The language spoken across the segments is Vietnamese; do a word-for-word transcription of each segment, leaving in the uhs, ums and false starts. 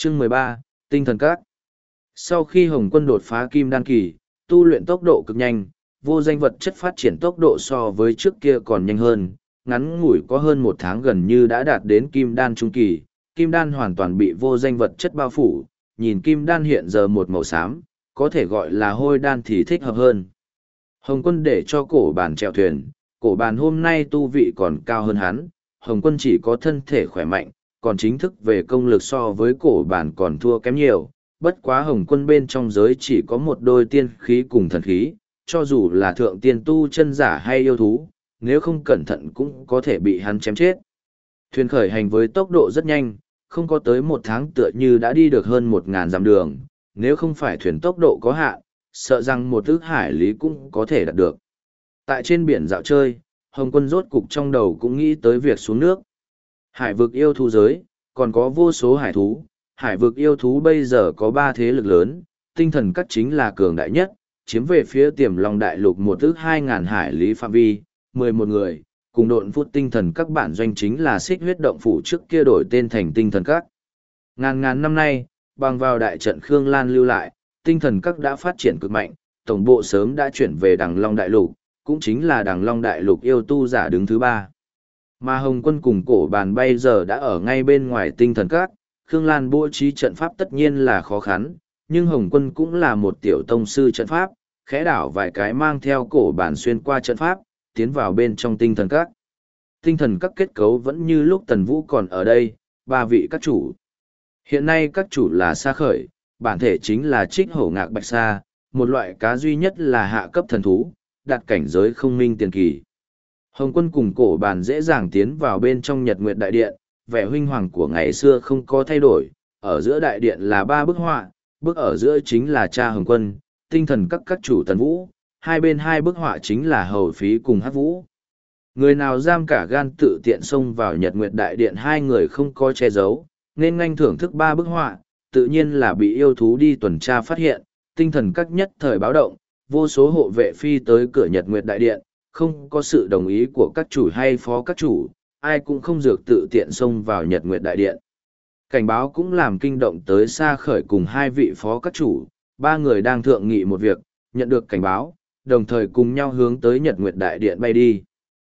Chương mười ba, Tinh thần các. Sau khi Hồng Quân đột phá kim đan kỳ, tu luyện tốc độ cực nhanh, vô danh vật chất phát triển tốc độ so với trước kia còn nhanh hơn, ngắn ngủi có hơn một tháng gần như đã đạt đến kim đan trung kỳ, kim đan hoàn toàn bị vô danh vật chất bao phủ, nhìn kim đan hiện giờ một màu xám, có thể gọi là hôi đan thì thích hợp hơn. Hồng Quân để cho cổ bàn chèo thuyền, cổ bàn hôm nay tu vị còn cao hơn hắn, Hồng Quân chỉ có thân thể khỏe mạnh, còn chính thức về công lực so với cổ bàn còn thua kém nhiều. Bất quá Hồng Quân bên trong giới chỉ có một đôi tiên khí cùng thần khí, cho dù là thượng tiên tu chân giả hay yêu thú, nếu không cẩn thận cũng có thể bị hắn chém chết. Thuyền khởi hành với tốc độ rất nhanh, không có tới một tháng tựa như đã đi được hơn một ngàn dặm đường, nếu không phải thuyền tốc độ có hạn, sợ rằng một ước hải lý cũng có thể đạt được. Tại trên biển dạo chơi, Hồng Quân rốt cục trong đầu cũng nghĩ tới việc xuống nước. Hải vực yêu thú giới, còn có vô số hải thú. Hải vực yêu thú bây giờ có ba thế lực lớn, tinh thần các chính là cường đại nhất, chiếm về phía tiềm long đại lục một ước hai ngàn hải lý phạm vi, mười một người, cùng độn phút tinh thần các bản doanh chính là xích huyết động phủ trước kia đổi tên thành tinh thần các. Ngàn ngàn năm nay, bằng vào đại trận Khương Lan lưu lại, tinh thần các đã phát triển cực mạnh, tổng bộ sớm đã chuyển về đằng long đại lục, cũng chính là đằng long đại lục yêu tu giả đứng thứ ba. Mà Hồng Quân cùng cổ bàn bây giờ đã ở ngay bên ngoài tinh thần các, Khương Lan bố trí trận pháp tất nhiên là khó khăn, nhưng Hồng Quân cũng là một tiểu tông sư trận pháp, khẽ đảo vài cái mang theo cổ bàn xuyên qua trận pháp, tiến vào bên trong tinh thần các. Tinh thần các kết cấu vẫn như lúc Tần Vũ còn ở đây, ba vị các chủ. Hiện nay các chủ là Sa Khởi, bản thể chính là Trích Hổ Ngạc Bạch Sa, một loại cá duy nhất là hạ cấp thần thú, đạt cảnh giới không minh tiền kỳ. Hồng Quân cùng cổ bàn dễ dàng tiến vào bên trong Nhật Nguyệt Đại Điện, vẻ huynh hoàng của ngày xưa không có thay đổi, ở giữa đại điện là ba bức họa, bức ở giữa chính là cha Hồng Quân, tinh thần các các chủ Tần Vũ, hai bên hai bức họa chính là Hầu Phí cùng Hắc Vũ. Người nào dám cả gan tự tiện xông vào Nhật Nguyệt Đại Điện, hai người không có che giấu, nên nhanh thưởng thức ba bức họa, tự nhiên là bị yêu thú đi tuần tra phát hiện, tinh thần các nhất thời báo động, vô số hộ vệ phi tới cửa Nhật Nguyệt Đại Điện, không có sự đồng ý của các chủ hay phó các chủ, ai cũng không dược tự tiện xông vào Nhật Nguyệt Đại Điện. Cảnh báo cũng làm kinh động tới Sa Khởi cùng hai vị phó các chủ, ba người đang thượng nghị một việc, nhận được cảnh báo, đồng thời cùng nhau hướng tới Nhật Nguyệt Đại Điện bay đi.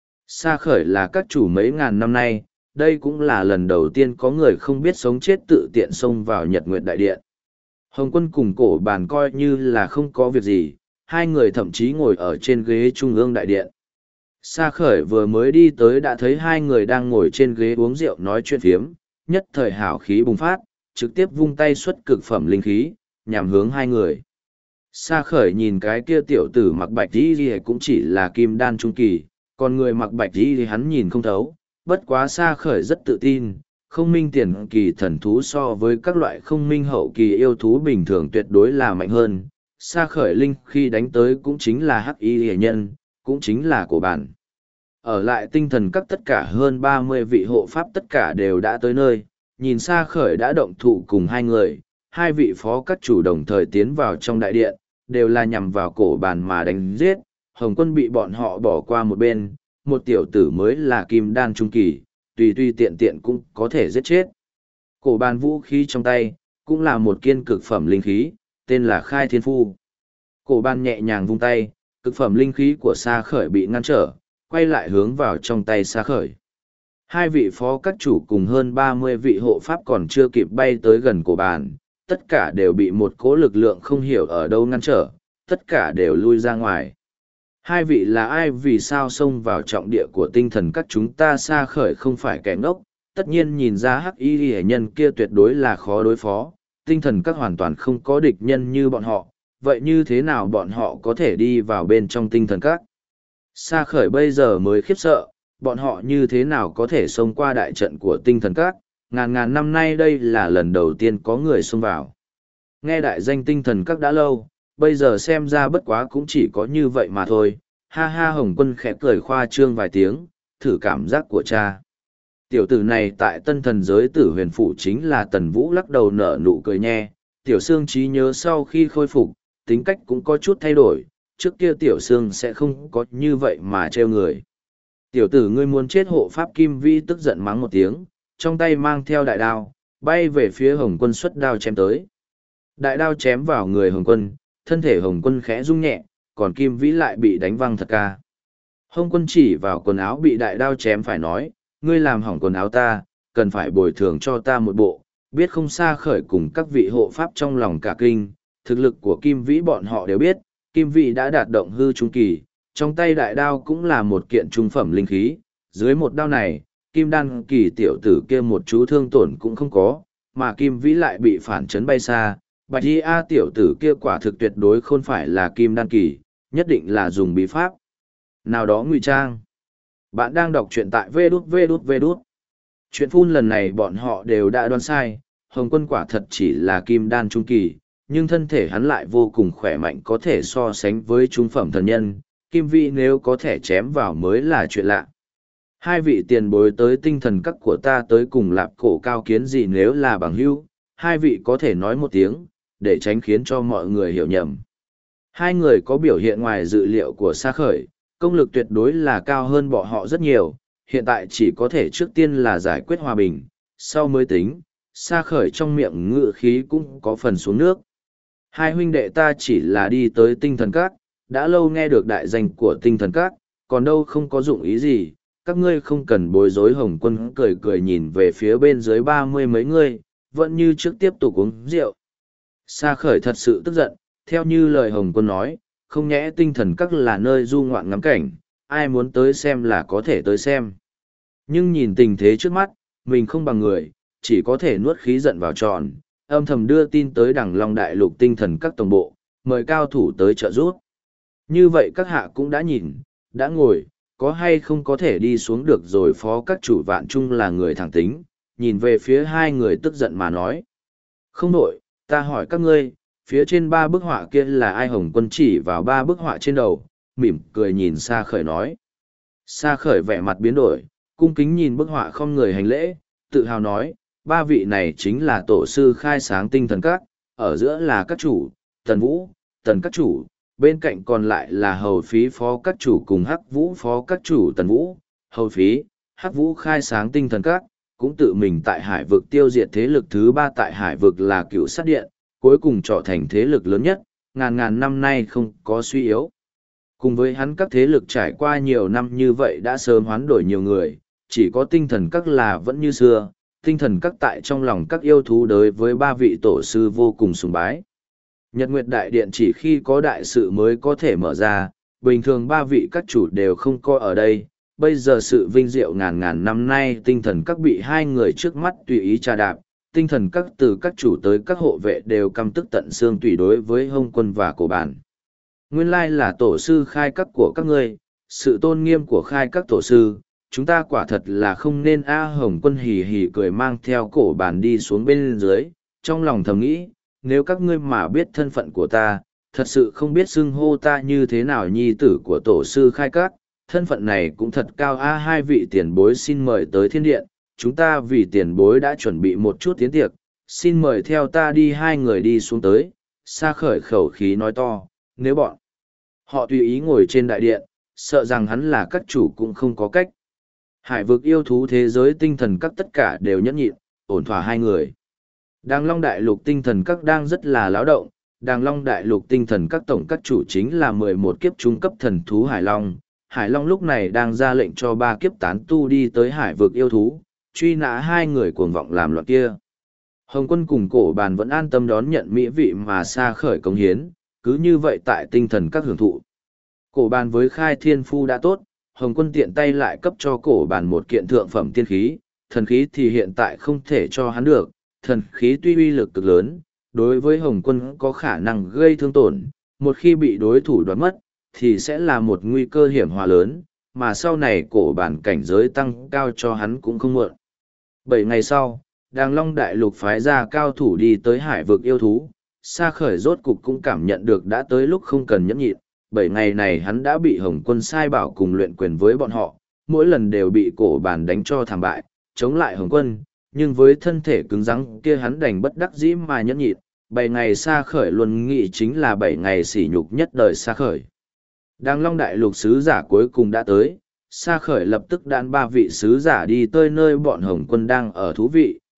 Sa Khởi là các chủ mấy ngàn năm nay, đây cũng là lần đầu tiên có người không biết sống chết tự tiện xông vào Nhật Nguyệt Đại Điện. Hồng Quân cùng cổ bàn coi như là không có việc gì, hai người thậm chí ngồi ở trên ghế trung ương đại điện. Sa Khởi vừa mới đi tới đã thấy hai người đang ngồi trên ghế uống rượu nói chuyện phiếm, nhất thời hào khí bùng phát, trực tiếp vung tay xuất cực phẩm linh khí, nhằm hướng hai người. Sa Khởi nhìn cái kia tiểu tử mặc bạch y thì cũng chỉ là kim đan trung kỳ, còn người mặc bạch y thì hắn nhìn không thấu, bất quá Sa Khởi rất tự tin, không minh tiền kỳ thần thú so với các loại không minh hậu kỳ yêu thú bình thường tuyệt đối là mạnh hơn. Sa Khởi linh khi đánh tới cũng chính là hắc y hệ nhân, cũng chính là cổ bản. Ở lại tinh thần các tất cả hơn ba mươi vị hộ pháp tất cả đều đã tới nơi, nhìn Sa Khởi đã động thủ cùng hai người, hai vị phó các chủ đồng thời tiến vào trong đại điện, đều là nhằm vào cổ bàn mà đánh giết. Hồng Quân bị bọn họ bỏ qua một bên, một tiểu tử mới là kim đan trung kỳ, tùy tùy tiện tiện cũng có thể giết chết. Cổ bàn vũ khí trong tay, cũng là một kiên cực phẩm linh khí, tên là Khai Thiên Phu. Cổ bàn nhẹ nhàng vung tay, cực phẩm linh khí của Sa Khởi bị ngăn trở, quay lại hướng vào trong tay Sa Khởi. Hai vị phó các chủ cùng hơn ba mươi vị hộ pháp còn chưa kịp bay tới gần cổ bàn, tất cả đều bị một cỗ lực lượng không hiểu ở đâu ngăn trở, tất cả đều lui ra ngoài. Hai vị là ai, vì sao xông vào trọng địa của tinh thần các chúng ta? Sa Khởi không phải kẻ ngốc, tất nhiên nhìn ra hắc y hệ nhân kia tuyệt đối là khó đối phó, tinh thần các hoàn toàn không có địch nhân như bọn họ, vậy như thế nào bọn họ có thể đi vào bên trong tinh thần các? Sa Khởi bây giờ mới khiếp sợ, bọn họ như thế nào có thể xông qua đại trận của tinh thần các, ngàn ngàn năm nay đây là lần đầu tiên có người xông vào. Nghe đại danh tinh thần các đã lâu, bây giờ xem ra bất quá cũng chỉ có như vậy mà thôi. Ha ha, Hồng Quân khẽ cười khoa trương vài tiếng, thử cảm giác của cha. Tiểu tử này tại tân thần giới tử huyền phủ chính là Tần Vũ lắc đầu nở nụ cười nhe. Tiểu Sương trí nhớ sau khi khôi phục, tính cách cũng có chút thay đổi, trước kia Tiểu Sương sẽ không có như vậy mà trêu người. Tiểu tử ngươi muốn chết, hộ pháp Kim Vi tức giận mắng một tiếng, trong tay mang theo đại đao, bay về phía Hồng Quân xuất đao chém tới. Đại đao chém vào người Hồng Quân, thân thể Hồng Quân khẽ rung nhẹ, còn Kim Vĩ lại bị đánh văng thật ca. Hồng Quân chỉ vào quần áo bị đại đao chém phải nói, ngươi làm hỏng quần áo ta, cần phải bồi thường cho ta một bộ, biết không. Sa Khởi cùng các vị hộ pháp trong lòng cả kinh, thực lực của Kim Vĩ bọn họ đều biết, Kim Vĩ đã đạt động hư trung kỳ, trong tay đại đao cũng là một kiện trung phẩm linh khí, dưới một đao này, Kim Đan kỳ tiểu tử kia một chú thương tổn cũng không có, mà Kim Vĩ lại bị phản chấn bay xa. Bạch Y A tiểu tử kia quả thực tuyệt đối không phải là Kim Đan kỳ, nhất định là dùng bí pháp nào đó ngụy trang. Bạn đang đọc truyện tại vê đút vê đút vê đút. Chuyện phun lần này bọn họ đều đã đoán sai, Hồng Quân quả thật chỉ là Kim Đan trung kỳ, nhưng thân thể hắn lại vô cùng khỏe mạnh, có thể so sánh với trung phẩm thần nhân. Kim Vĩ nếu có thể chém vào mới là chuyện lạ. Hai vị tiền bối tới tinh thần các của ta tới cùng lạp cổ cao kiến gì nếu là bằng hữu, hai vị có thể nói một tiếng, để tránh khiến cho mọi người hiểu nhầm. Hai người có biểu hiện ngoài dự liệu của Sa Khởi, công lực tuyệt đối là cao hơn bọn họ rất nhiều, hiện tại chỉ có thể trước tiên là giải quyết hòa bình, sau mới tính. Sa Khởi trong miệng ngự khí cũng có phần xuống nước. Hai huynh đệ ta chỉ là đi tới tinh thần các, đã lâu nghe được đại danh của tinh thần các, còn đâu không có dụng ý gì, các ngươi không cần bối rối. Hồng Quân cười cười nhìn về phía bên dưới ba mươi mấy người, vẫn như trước tiếp tục uống rượu. Sa Khởi thật sự tức giận, theo như lời Hồng Quân nói, không nhẽ tinh thần các là nơi du ngoạn ngắm cảnh, ai muốn tới xem là có thể tới xem. Nhưng nhìn tình thế trước mắt, mình không bằng người, chỉ có thể nuốt khí giận vào tròn, âm thầm đưa tin tới Đằng Long Đại Lục tinh thần các tổng bộ, mời cao thủ tới trợ giúp. Như vậy các hạ cũng đã nhìn, đã ngồi, có hay không có thể đi xuống được rồi. Phó các chủ Vạn Trung là người thẳng tính, nhìn về phía hai người tức giận mà nói. Không nổi, ta hỏi các ngươi, phía trên ba bức họa kia là ai? Hồng Quân chỉ vào ba bức họa trên đầu, mỉm cười nhìn Sa Khởi nói. Sa Khởi vẻ mặt biến đổi, cung kính nhìn bức họa không người hành lễ, tự hào nói, ba vị này chính là tổ sư khai sáng tinh thần các, ở giữa là các chủ, Tần Vũ, Tần các chủ, bên cạnh còn lại là Hầu Phí phó các chủ cùng Hắc Vũ phó các chủ. Tần Vũ, Hầu Phí, Hắc Vũ khai sáng tinh thần các, cũng tự mình tại hải vực tiêu diệt thế lực thứ ba tại hải vực là Cựu Sát Điện, cuối cùng trở thành thế lực lớn nhất, ngàn ngàn năm nay không có suy yếu. Cùng với hắn các thế lực trải qua nhiều năm như vậy đã sớm hoán đổi nhiều người, chỉ có tinh thần các là vẫn như xưa. Tinh thần các tại trong lòng các yêu thú đối với ba vị tổ sư vô cùng sùng bái. Nhật Nguyệt Đại Điện chỉ khi có đại sự mới có thể mở ra, bình thường ba vị các chủ đều không có ở đây. Bây giờ sự vinh diệu ngàn ngàn năm nay tinh thần các bị hai người trước mắt tùy ý trà đạp, tinh thần các từ các chủ tới các hộ vệ đều căm tức tận xương tùy đối với Hồng Quân và Cổ Bản. Nguyên lai là tổ sư khai các của các ngươi, sự tôn nghiêm của khai các tổ sư, chúng ta quả thật là không nên. A Hồng Quân hì hì cười mang theo Cổ Bản đi xuống bên dưới, trong lòng thầm nghĩ, nếu các ngươi mà biết thân phận của ta, thật sự không biết xưng hô ta như thế nào. Nhi tử của tổ sư khai các, thân phận này cũng thật cao. A hai vị tiền bối xin mời tới thiên điện, chúng ta vì tiền bối đã chuẩn bị một chút tiến tiệc, xin mời theo ta đi. Hai người đi xuống tới, Sa Khởi khẩu khí nói to, nếu bọn họ tùy ý ngồi trên đại điện, sợ rằng hắn là các chủ cũng không có cách. Hải vực yêu thú thế giới tinh thần các tất cả đều nhẫn nhịn, ổn thỏa hai người. Đàng Long Đại Lục tinh thần các đang rất là láo động. Đàng Long Đại Lục tinh thần các tổng các chủ chính là mười một kiếp trung cấp thần thú Hải Long. Hải Long lúc này đang ra lệnh cho ba kiếp tán tu đi tới hải vực yêu thú, truy nã hai người cuồng vọng làm loạn kia. Hồng Quân cùng Cổ Bàn vẫn an tâm đón nhận mỹ vị mà Sa Khởi cống hiến, cứ như vậy tại tinh thần các hưởng thụ. Cổ Bàn với khai thiên phu đã tốt, Hồng Quân tiện tay lại cấp cho Cổ Bàn một kiện thượng phẩm tiên khí, thần khí thì hiện tại không thể cho hắn được. Thần khí tuy uy lực cực lớn, đối với Hồng Quân có khả năng gây thương tổn, một khi bị đối thủ đoạt mất, thì sẽ là một nguy cơ hiểm họa lớn, mà sau này Cổ Bản cảnh giới tăng cao cho hắn cũng không muộn. Bảy ngày sau, Đàng Long Đại Lục phái ra cao thủ đi tới hải vực yêu thú, Sa Khởi rốt cục cũng cảm nhận được đã tới lúc không cần nhẫn nhịn. Bảy ngày này hắn đã bị Hồng Quân sai bảo cùng luyện quyền với bọn họ, mỗi lần đều bị Cổ Bản đánh cho thảm bại, chống lại Hồng Quân, nhưng với thân thể cứng rắn kia hắn đành bất đắc dĩ mà nhẫn nhịn. Bảy ngày Sa Khởi luôn nghĩ chính là bảy ngày sỉ nhục nhất đời Sa Khởi. Đàng Long Đại Lục sứ giả cuối cùng đã tới, Sa Khởi lập tức đàn ba vị sứ giả đi tới nơi bọn Hồng Quân đang ở thú vị,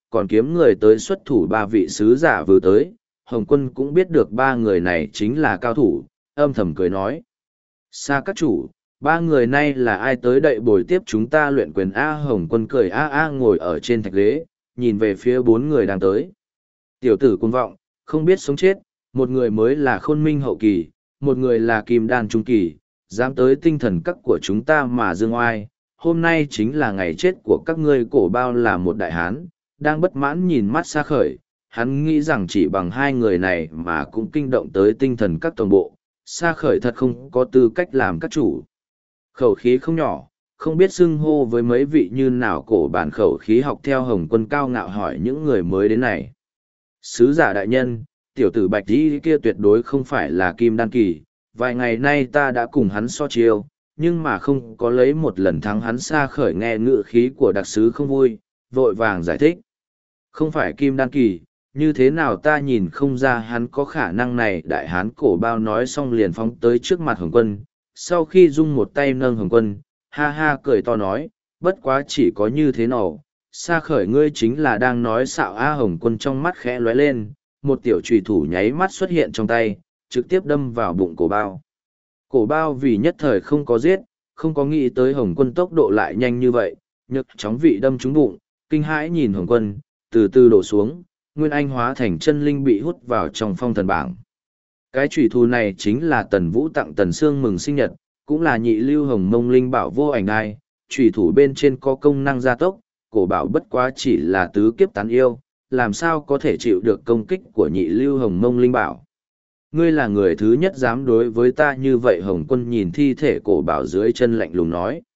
còn kiếm người tới xuất thủ ba vị sứ giả vừa tới. Hồng quân cũng biết được ba người này chính là cao thủ, âm thầm cười nói. Xa các chủ, ba người này là ai tới đậy bồi tiếp chúng ta luyện quyền A? Hồng quân cười a a ngồi ở trên thạch ghế, nhìn về phía bốn người đang tới. Tiểu tử cuồng vọng, không biết sống chết, một người mới là khôn minh hậu kỳ, một người là kim đan trung kỳ, dám tới tinh thần các của chúng ta mà dương oai. Hôm nay chính là ngày chết của các ngươi. Cổ bao là một đại hán, đang bất mãn nhìn mắt Sa Khởi, hắn nghĩ rằng chỉ bằng hai người này mà cũng kinh động tới tinh thần các toàn bộ. Sa Khởi thật không có tư cách làm các chủ. Khẩu khí không nhỏ, không biết xưng hô với mấy vị như nào. Cổ bản khẩu khí học theo Hồng quân cao ngạo hỏi những người mới đến này. Sứ giả đại nhân, tiểu tử bạch đi kia tuyệt đối không phải là kim đan kỳ, vài ngày nay ta đã cùng hắn so chiêu, nhưng mà không có lấy một lần thắng hắn. Sa Khởi nghe ngự khí của đặc sứ không vui, vội vàng giải thích. Không phải kim đan kỳ, như thế nào ta nhìn không ra hắn có khả năng này. Đại hán cổ bao nói xong liền phóng tới trước mặt Hồng quân, sau khi dung một tay nâng Hồng quân, ha ha cười to nói, bất quá chỉ có như thế nào. Sa Khởi ngươi chính là đang nói xạo a? Hồng quân trong mắt khẽ lóe lên, một tiểu trùy thủ nháy mắt xuất hiện trong tay, trực tiếp đâm vào bụng cổ bao. Cổ bao vì nhất thời không có giết, không có nghĩ tới Hồng quân tốc độ lại nhanh như vậy, nhấc chóng vị đâm trúng bụng, kinh hãi nhìn Hồng quân, từ từ đổ xuống, nguyên anh hóa thành chân linh bị hút vào trong phong thần bảng. Cái trùy thủ này chính là Tần Vũ tặng Tần Sương mừng sinh nhật, cũng là nhị lưu hồng mông linh bảo vô ảnh đai, trùy thủ bên trên có công năng gia tốc, cổ bảo bất quá chỉ là tứ kiếp tán yêu, làm sao có thể chịu được công kích của nhị lưu hồng mông linh bảo. Ngươi là người thứ nhất dám đối với ta như vậy. Hồng quân nhìn thi thể cổ bảo dưới chân lạnh lùng nói.